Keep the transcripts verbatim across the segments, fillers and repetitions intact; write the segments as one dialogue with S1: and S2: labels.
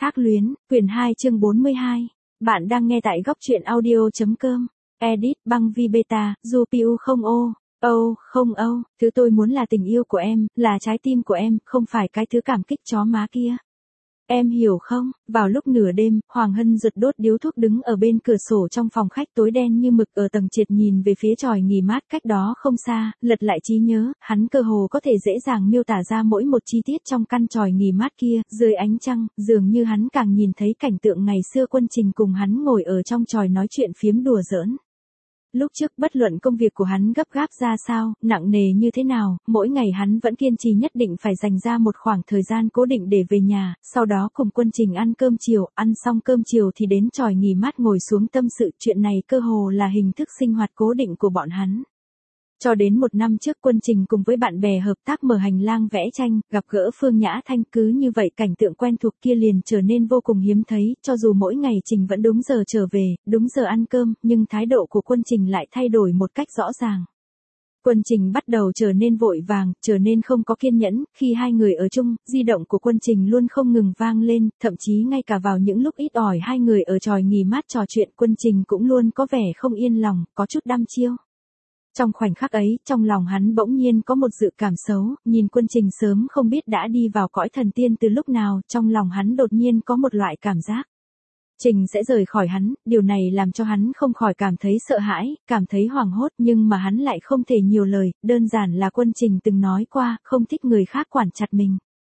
S1: Ác luyến, quyển hai chương bốn mươi hai. Bạn đang nghe tại góc truyện audio.com. Edit băng vi beta, du piu không ô. Âu, không âu, thứ tôi muốn là tình yêu của em, là trái tim của em, không phải cái thứ cảm kích chó má kia. Em hiểu không? Vào lúc nửa đêm, Hoàng Hân giật đốt điếu thuốc đứng ở bên cửa sổ trong phòng khách tối đen như mực ở tầng trệt nhìn về phía chòi nghỉ mát cách đó không xa, lật lại trí nhớ, hắn cơ hồ có thể dễ dàng miêu tả ra mỗi một chi tiết trong căn chòi nghỉ mát kia, dưới ánh trăng, dường như hắn càng nhìn thấy cảnh tượng ngày xưa Quân Trình cùng hắn ngồi ở trong chòi nói chuyện phiếm đùa giỡn. Lúc trước bất luận công việc của hắn gấp gáp ra sao, nặng nề như thế nào, mỗi ngày hắn vẫn kiên trì nhất định phải dành ra một khoảng thời gian cố định để về nhà, sau đó cùng Quân Trình ăn cơm chiều, ăn xong cơm chiều thì đến chòi nghỉ mát ngồi xuống tâm sự, chuyện này cơ hồ là hình thức sinh hoạt cố định của bọn hắn. Cho đến một năm trước Quân Trình cùng với bạn bè hợp tác mở hành lang vẽ tranh, gặp gỡ Phương Nhã Thanh, cứ như vậy cảnh tượng quen thuộc kia liền trở nên vô cùng hiếm thấy, cho dù mỗi ngày Trình vẫn đúng giờ trở về, đúng giờ ăn cơm, nhưng thái độ của Quân Trình lại thay đổi một cách rõ ràng. Quân Trình bắt đầu trở nên vội vàng, trở nên không có kiên nhẫn, khi hai người ở chung, di động của Quân Trình luôn không ngừng vang lên, thậm chí ngay cả vào những lúc ít ỏi hai người ở chòi nghỉ mát trò chuyện Quân Trình cũng luôn có vẻ không yên lòng, có chút đăm chiêu. Trong khoảnh khắc ấy, trong lòng hắn bỗng nhiên có một dự cảm xấu, nhìn Quân Trình sớm không biết đã đi vào cõi thần tiên từ lúc nào, trong lòng hắn đột nhiên có một loại cảm giác. Trình sẽ rời khỏi hắn, điều này làm cho hắn không khỏi cảm thấy sợ hãi, cảm thấy hoảng hốt, nhưng mà hắn lại không thể nhiều lời, đơn giản là Quân Trình từng nói qua, không thích người khác quản chặt mình.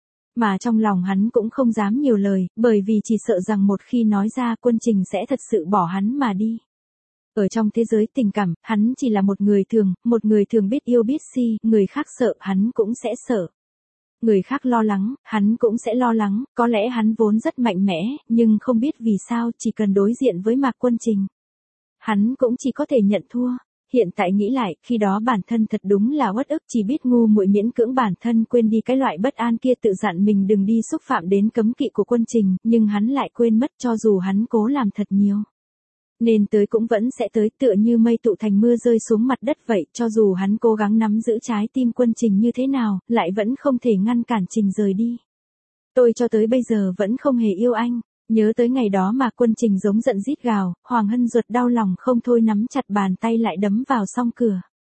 S1: Mà trong lòng hắn cũng không dám nhiều lời, bởi vì chỉ sợ rằng một khi nói ra Quân Trình sẽ thật sự bỏ hắn mà đi. Ở trong thế giới tình cảm, hắn chỉ là một người thường, một người thường biết yêu biết si, người khác sợ, hắn cũng sẽ sợ. Người khác lo lắng, hắn cũng sẽ lo lắng, có lẽ hắn vốn rất mạnh mẽ, nhưng không biết vì sao, chỉ cần đối diện với Mạc Quân Trình. Hắn cũng chỉ có thể nhận thua. Hiện tại nghĩ lại, khi đó bản thân thật đúng là uất ức, chỉ biết ngu muội miễn cưỡng bản thân quên đi cái loại bất an kia, tự dặn mình đừng đi xúc phạm đến cấm kỵ của Quân Trình, nhưng hắn lại quên mất cho dù hắn cố làm thật nhiều. Nên tới cũng vẫn sẽ tới, tựa như mây tụ thành mưa rơi xuống mặt đất vậy, cho dù hắn cố gắng nắm giữ trái tim Quân Trình như thế nào, lại vẫn không thể ngăn cản Trình rời đi. Tôi cho tới bây giờ vẫn không hề yêu anh. Nhớ tới ngày đó mà Quân Trình giống giận rít gào, Hoàng Hân ruột đau lòng không thôi nắm chặt bàn tay lại đấm vào song cửa.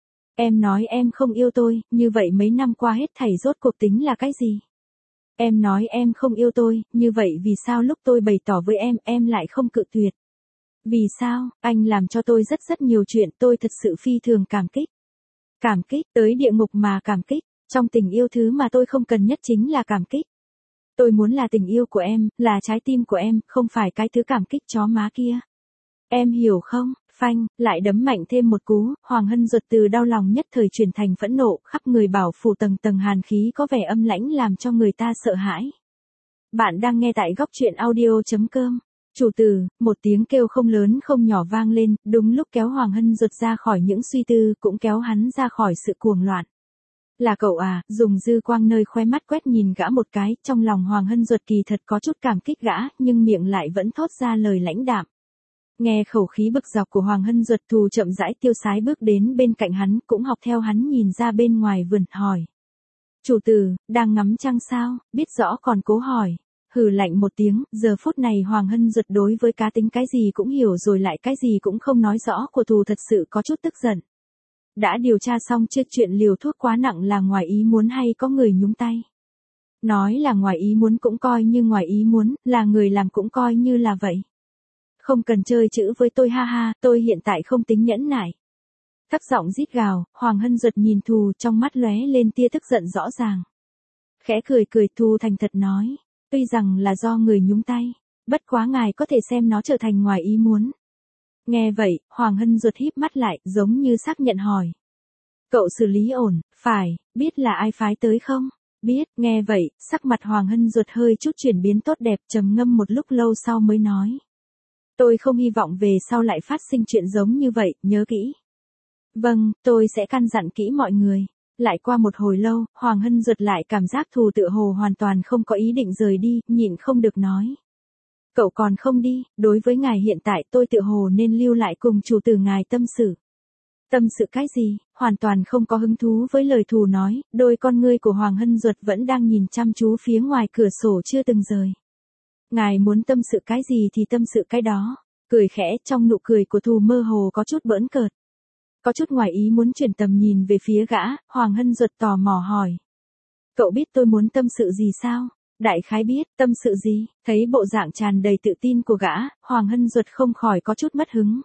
S1: Em nói em không yêu tôi, như vậy mấy năm qua hết thảy rốt cuộc tính là cái gì? Em nói em không yêu tôi, như vậy vì sao lúc tôi bày tỏ với em, em lại không cự tuyệt? Vì sao, anh làm cho tôi rất rất nhiều chuyện, tôi thật sự phi thường cảm kích. Cảm kích, tới địa ngục mà cảm kích, trong tình yêu thứ mà tôi không cần nhất chính là cảm kích. Tôi muốn là tình yêu của em, là trái tim của em, không phải cái thứ cảm kích chó má kia. Em hiểu không? Phanh, lại đấm mạnh thêm một cú, Hoàng Hân ruột từ đau lòng nhất thời chuyển thành phẫn nộ, khắp người bảo phủ tầng tầng hàn khí có vẻ âm lãnh làm cho người ta sợ hãi. Bạn đang nghe tại góc truyện audio.com. Chủ tử, một tiếng kêu không lớn không nhỏ vang lên, đúng lúc kéo Hoàng Hân ruột ra khỏi những suy tư, cũng kéo hắn ra khỏi sự cuồng loạn. Là cậu à, dùng dư quang nơi khóe mắt quét nhìn gã một cái, trong lòng Hoàng Hân ruột kỳ thật có chút cảm kích gã, nhưng miệng lại vẫn thốt ra lời lãnh đạm. Nghe khẩu khí bực dọc của Hoàng Hân ruột, Thù chậm rãi tiêu sái bước đến bên cạnh hắn, cũng học theo hắn nhìn ra bên ngoài vườn, hỏi. Chủ tử, đang ngắm trăng sao, biết rõ còn cố hỏi. Hừ lạnh một tiếng, giờ phút này Hoàng Hân ruột đối với cá tính cái gì cũng hiểu rồi lại cái gì cũng không nói rõ của Thù thật sự có chút tức giận. Đã điều tra xong chưa, chuyện liều thuốc quá nặng là ngoài ý muốn hay có người nhúng tay? Nói là ngoài ý muốn cũng coi như ngoài ý muốn, là người làm cũng coi như là vậy. Không cần chơi chữ với tôi ha ha, tôi hiện tại không tính nhẫn nại. Thấp giọng rít gào, Hoàng Hân ruột nhìn Thù, trong mắt lóe lên tia tức giận rõ ràng. Khẽ cười cười, Thù thành thật nói. Tuy rằng là do người nhúng tay, bất quá ngài có thể xem nó trở thành ngoài ý muốn. Nghe vậy, Hoàng Hân ruột híp mắt lại, giống như xác nhận hỏi. Cậu xử lý ổn, phải, biết là ai phái tới không? Biết, nghe vậy, sắc mặt Hoàng Hân ruột hơi chút chuyển biến tốt đẹp, trầm ngâm một lúc lâu sau mới nói. Tôi không hy vọng về sau lại phát sinh chuyện giống như vậy, nhớ kỹ. Vâng, tôi sẽ căn dặn kỹ mọi người. Lại qua một hồi lâu, Hoàng Hân ruột lại cảm giác Thù tựa hồ hoàn toàn không có ý định rời đi, nhịn không được nói. Cậu còn không đi, đối với ngài hiện tại tôi tựa hồ nên lưu lại cùng chủ tử ngài tâm sự. Tâm sự cái gì, hoàn toàn không có hứng thú với lời Thù nói, đôi con ngươi của Hoàng Hân ruột vẫn đang nhìn chăm chú phía ngoài cửa sổ chưa từng rời. Ngài muốn tâm sự cái gì thì tâm sự cái đó. Cười khẽ, trong nụ cười của Thù mơ hồ có chút bỡn cợt. Có chút ngoài ý muốn chuyển tầm nhìn về phía gã, Hoàng Hân Duật tò mò hỏi. Cậu biết tôi muốn tâm sự gì sao? Đại khái biết, tâm sự gì? Thấy bộ dạng tràn đầy tự tin của gã, Hoàng Hân Duật không khỏi có chút mất hứng.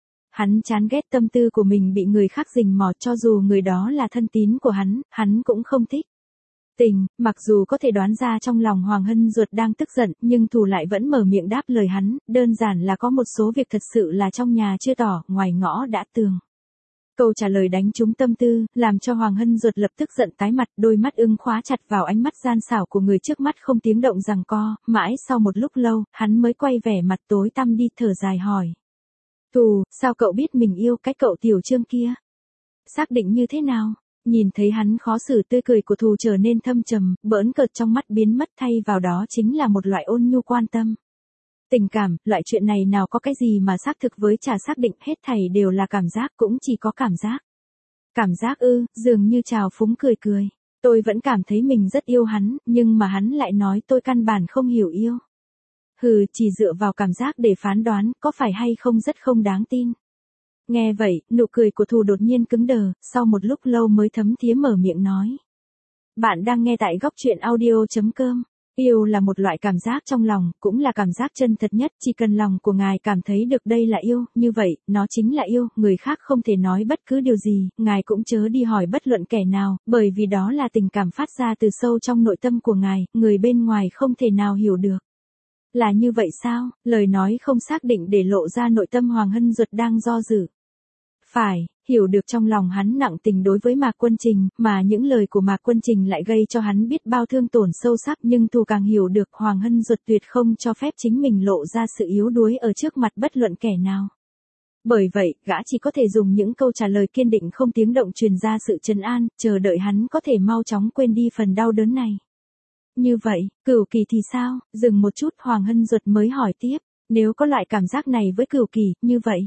S1: Hắn chán ghét tâm tư của mình bị người khác rình mò, cho dù người đó là thân tín của hắn, hắn cũng không thích. Tình, mặc dù có thể đoán ra trong lòng Hoàng Hân Duật đang tức giận, nhưng Thù lại vẫn mở miệng đáp lời hắn, đơn giản là có một số việc thật sự là trong nhà chưa tỏ, ngoài ngõ đã tường. Câu trả lời đánh trúng tâm tư, làm cho Hoàng Hân Duật lập tức giận tái mặt, đôi mắt ưng khóa chặt vào ánh mắt gian xảo của người trước mắt không tiếng động giằng co, mãi sau một lúc lâu, hắn mới quay vẻ mặt tối tăm đi thở dài hỏi. Thù, sao cậu biết mình yêu cái cậu Tiểu Trương kia? Xác định như thế nào? Nhìn thấy hắn khó xử, tươi cười của Thù trở nên thâm trầm, bỡn cợt trong mắt biến mất, thay vào đó chính là một loại ôn nhu quan tâm. Tình cảm, loại chuyện này nào có cái gì mà xác thực với chả xác định, hết thảy đều là cảm giác, cũng chỉ có cảm giác. Cảm giác ư, dường như trào phúng cười cười. Tôi vẫn cảm thấy mình rất yêu hắn, nhưng mà hắn lại nói tôi căn bản không hiểu yêu. Hừ, chỉ dựa vào cảm giác để phán đoán, có phải hay không rất không đáng tin. Nghe vậy, nụ cười của Thù đột nhiên cứng đờ, sau một lúc lâu mới thấm thía mở miệng nói. Bạn đang nghe tại góc truyện audio chấm com. Yêu là một loại cảm giác trong lòng, cũng là cảm giác chân thật nhất, chỉ cần lòng của ngài cảm thấy được đây là yêu, như vậy, nó chính là yêu, người khác không thể nói bất cứ điều gì, ngài cũng chớ đi hỏi bất luận kẻ nào, bởi vì đó là tình cảm phát ra từ sâu trong nội tâm của ngài, người bên ngoài không thể nào hiểu được. Là như vậy sao? Lời nói không xác định để lộ ra nội tâm Hoàng Hân Duật đang do dự. Phải, hiểu được trong lòng hắn nặng tình đối với Mạc Quân Trình, mà những lời của Mạc Quân Trình lại gây cho hắn biết bao thương tổn sâu sắc, nhưng Thù càng hiểu được Hoàng Hân Duật tuyệt không cho phép chính mình lộ ra sự yếu đuối ở trước mặt bất luận kẻ nào. Bởi vậy, gã chỉ có thể dùng những câu trả lời kiên định không tiếng động truyền ra sự trấn an, chờ đợi hắn có thể mau chóng quên đi phần đau đớn này. Như vậy, Cửu Kỳ thì sao? Dừng một chút, Hoàng Hân Duật mới hỏi tiếp, nếu có loại cảm giác này với Cửu Kỳ, như vậy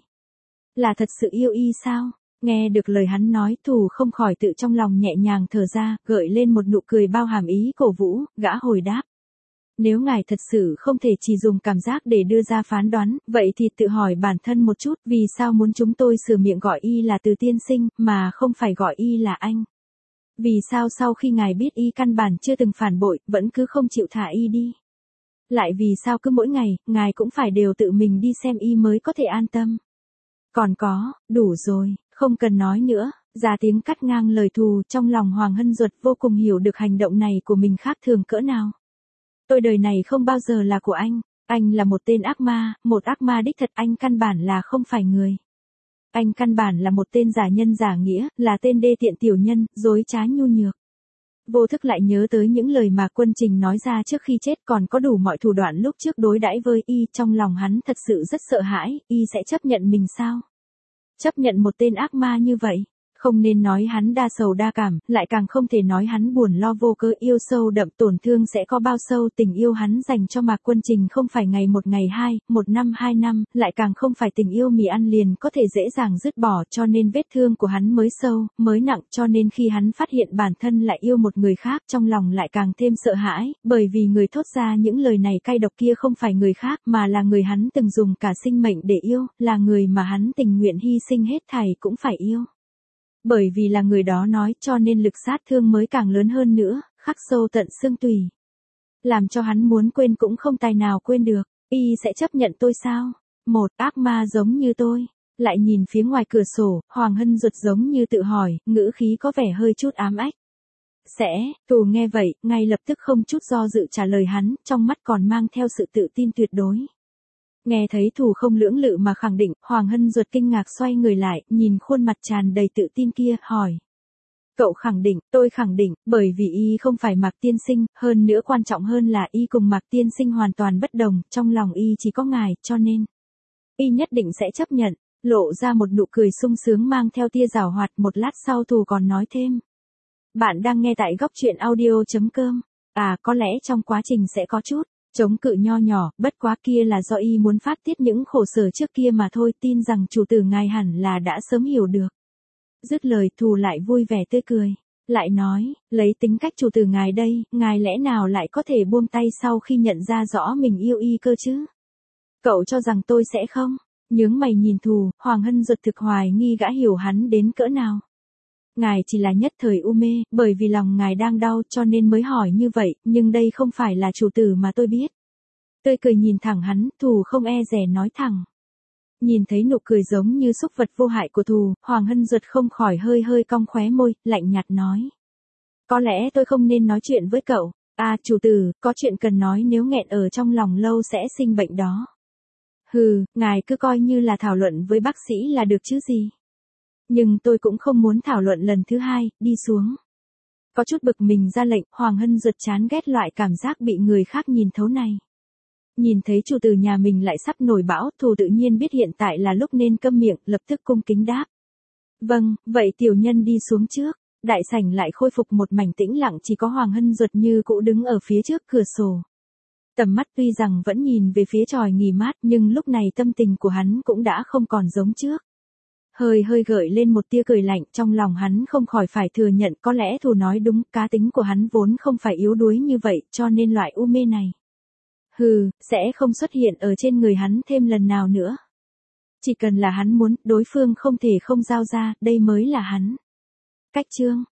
S1: là thật sự yêu y sao? Nghe được lời hắn nói, Thù không khỏi tự trong lòng nhẹ nhàng thở ra, gợi lên một nụ cười bao hàm ý cổ vũ, gã hồi đáp. Nếu ngài thật sự không thể chỉ dùng cảm giác để đưa ra phán đoán, vậy thì tự hỏi bản thân một chút, vì sao muốn chúng tôi sửa miệng gọi y là Từ tiên sinh, mà không phải gọi y là anh? Vì sao sau khi ngài biết y căn bản chưa từng phản bội, vẫn cứ không chịu thả y đi? Lại vì sao cứ mỗi ngày, ngài cũng phải đều tự mình đi xem y mới có thể an tâm? Còn có, đủ rồi, không cần nói nữa, ra tiếng cắt ngang lời Thù, trong lòng Hoàng Hân Duật vô cùng hiểu được hành động này của mình khác thường cỡ nào. Tôi đời này không bao giờ là của anh, anh là một tên ác ma, một ác ma đích thật, anh căn bản là không phải người. Anh căn bản là một tên giả nhân giả nghĩa, là tên đê tiện tiểu nhân, dối trá nhu nhược. Vô thức lại nhớ tới những lời mà Quân Trình nói ra trước khi chết, còn có đủ mọi thủ đoạn lúc trước đối đãi với y, trong lòng hắn thật sự rất sợ hãi, y sẽ chấp nhận mình sao? Chấp nhận một tên ác ma như vậy? Không nên nói hắn đa sầu đa cảm, lại càng không thể nói hắn buồn lo vô cớ, yêu sâu đậm tổn thương sẽ có bao sâu. Tình yêu hắn dành cho Mạc Quân Trình không phải ngày một ngày hai, một năm hai năm, lại càng không phải tình yêu mì ăn liền có thể dễ dàng dứt bỏ, cho nên vết thương của hắn mới sâu, mới nặng, cho nên khi hắn phát hiện bản thân lại yêu một người khác, trong lòng lại càng thêm sợ hãi, bởi vì người thốt ra những lời này cay độc kia không phải người khác, mà là người hắn từng dùng cả sinh mệnh để yêu, là người mà hắn tình nguyện hy sinh hết thảy cũng phải yêu. Bởi vì là người đó nói, cho nên lực sát thương mới càng lớn hơn nữa, khắc sâu tận xương tủy. Làm cho hắn muốn quên cũng không tài nào quên được. Y sẽ chấp nhận tôi sao? Một ác ma giống như tôi. Lại nhìn phía ngoài cửa sổ, Hoàng Hân Duật giống như tự hỏi, ngữ khí có vẻ hơi chút ám ách. Sẽ, Thù nghe vậy, ngay lập tức không chút do dự trả lời hắn, trong mắt còn mang theo sự tự tin tuyệt đối. Nghe thấy Thù không lưỡng lự mà khẳng định, Hoàng Hân Duật kinh ngạc xoay người lại, nhìn khuôn mặt tràn đầy tự tin kia, hỏi. Cậu khẳng định, tôi khẳng định, bởi vì y không phải Mạc tiên sinh, hơn nữa quan trọng hơn là y cùng Mạc tiên sinh hoàn toàn bất đồng, trong lòng y chỉ có ngài, cho nên y nhất định sẽ chấp nhận, lộ ra một nụ cười sung sướng mang theo tia giảo hoạt. Một lát sau Thù còn nói thêm. Bạn đang nghe tại góc truyện audio chấm com. À, có lẽ trong quá trình sẽ có chút chống cự nho nhỏ, bất quá kia là do y muốn phát tiết những khổ sở trước kia mà thôi, tin rằng chủ tử ngài hẳn là đã sớm hiểu được. Dứt lời Thù lại vui vẻ tươi cười. lại nói, lấy tính cách chủ tử ngài đây, ngài lẽ nào lại có thể buông tay sau khi nhận ra rõ mình yêu y cơ chứ? Cậu cho rằng tôi sẽ không? Nhướng mày nhìn Thù, Hoàng Hân Duật thực hoài nghi gã hiểu hắn đến cỡ nào. Ngài chỉ là nhất thời u mê, bởi vì lòng ngài đang đau cho nên mới hỏi như vậy, nhưng đây không phải là chủ tử mà tôi biết. Tươi cười nhìn thẳng hắn, Thù không e dè nói thẳng. Nhìn thấy nụ cười giống như xúc vật vô hại của Thù, Hoàng Hân Duật không khỏi hơi hơi cong khóe môi, lạnh nhạt nói. Có lẽ tôi không nên nói chuyện với cậu. À, chủ tử, có chuyện cần nói, nếu nghẹn ở trong lòng lâu sẽ sinh bệnh đó. Hừ, ngài cứ coi như là thảo luận với bác sĩ là được chứ gì. Nhưng tôi cũng không muốn thảo luận lần thứ hai, đi xuống. Có chút bực mình ra lệnh, Hoàng Hân Duật chán ghét loại cảm giác bị người khác nhìn thấu này. Nhìn thấy chủ tử nhà mình lại sắp nổi bão, Thù tự nhiên biết hiện tại là lúc nên câm miệng, lập tức cung kính đáp. Vâng, vậy tiểu nhân đi xuống trước. Đại sảnh lại khôi phục một mảnh tĩnh lặng, chỉ có Hoàng Hân Duật như cũ đứng ở phía trước cửa sổ. Tầm mắt tuy rằng vẫn nhìn về phía tròi nghỉ mát, nhưng lúc này tâm tình của hắn cũng đã không còn giống trước. Hơi hơi gợi lên một tia cười lạnh, trong lòng hắn không khỏi phải thừa nhận, có lẽ Thù nói đúng, cá tính của hắn vốn không phải yếu đuối như vậy, cho nên loại u mê này. Hừ, sẽ không xuất hiện ở trên người hắn thêm lần nào nữa. Chỉ cần là hắn muốn, đối phương không thể không giao ra, đây mới là hắn. Cách chương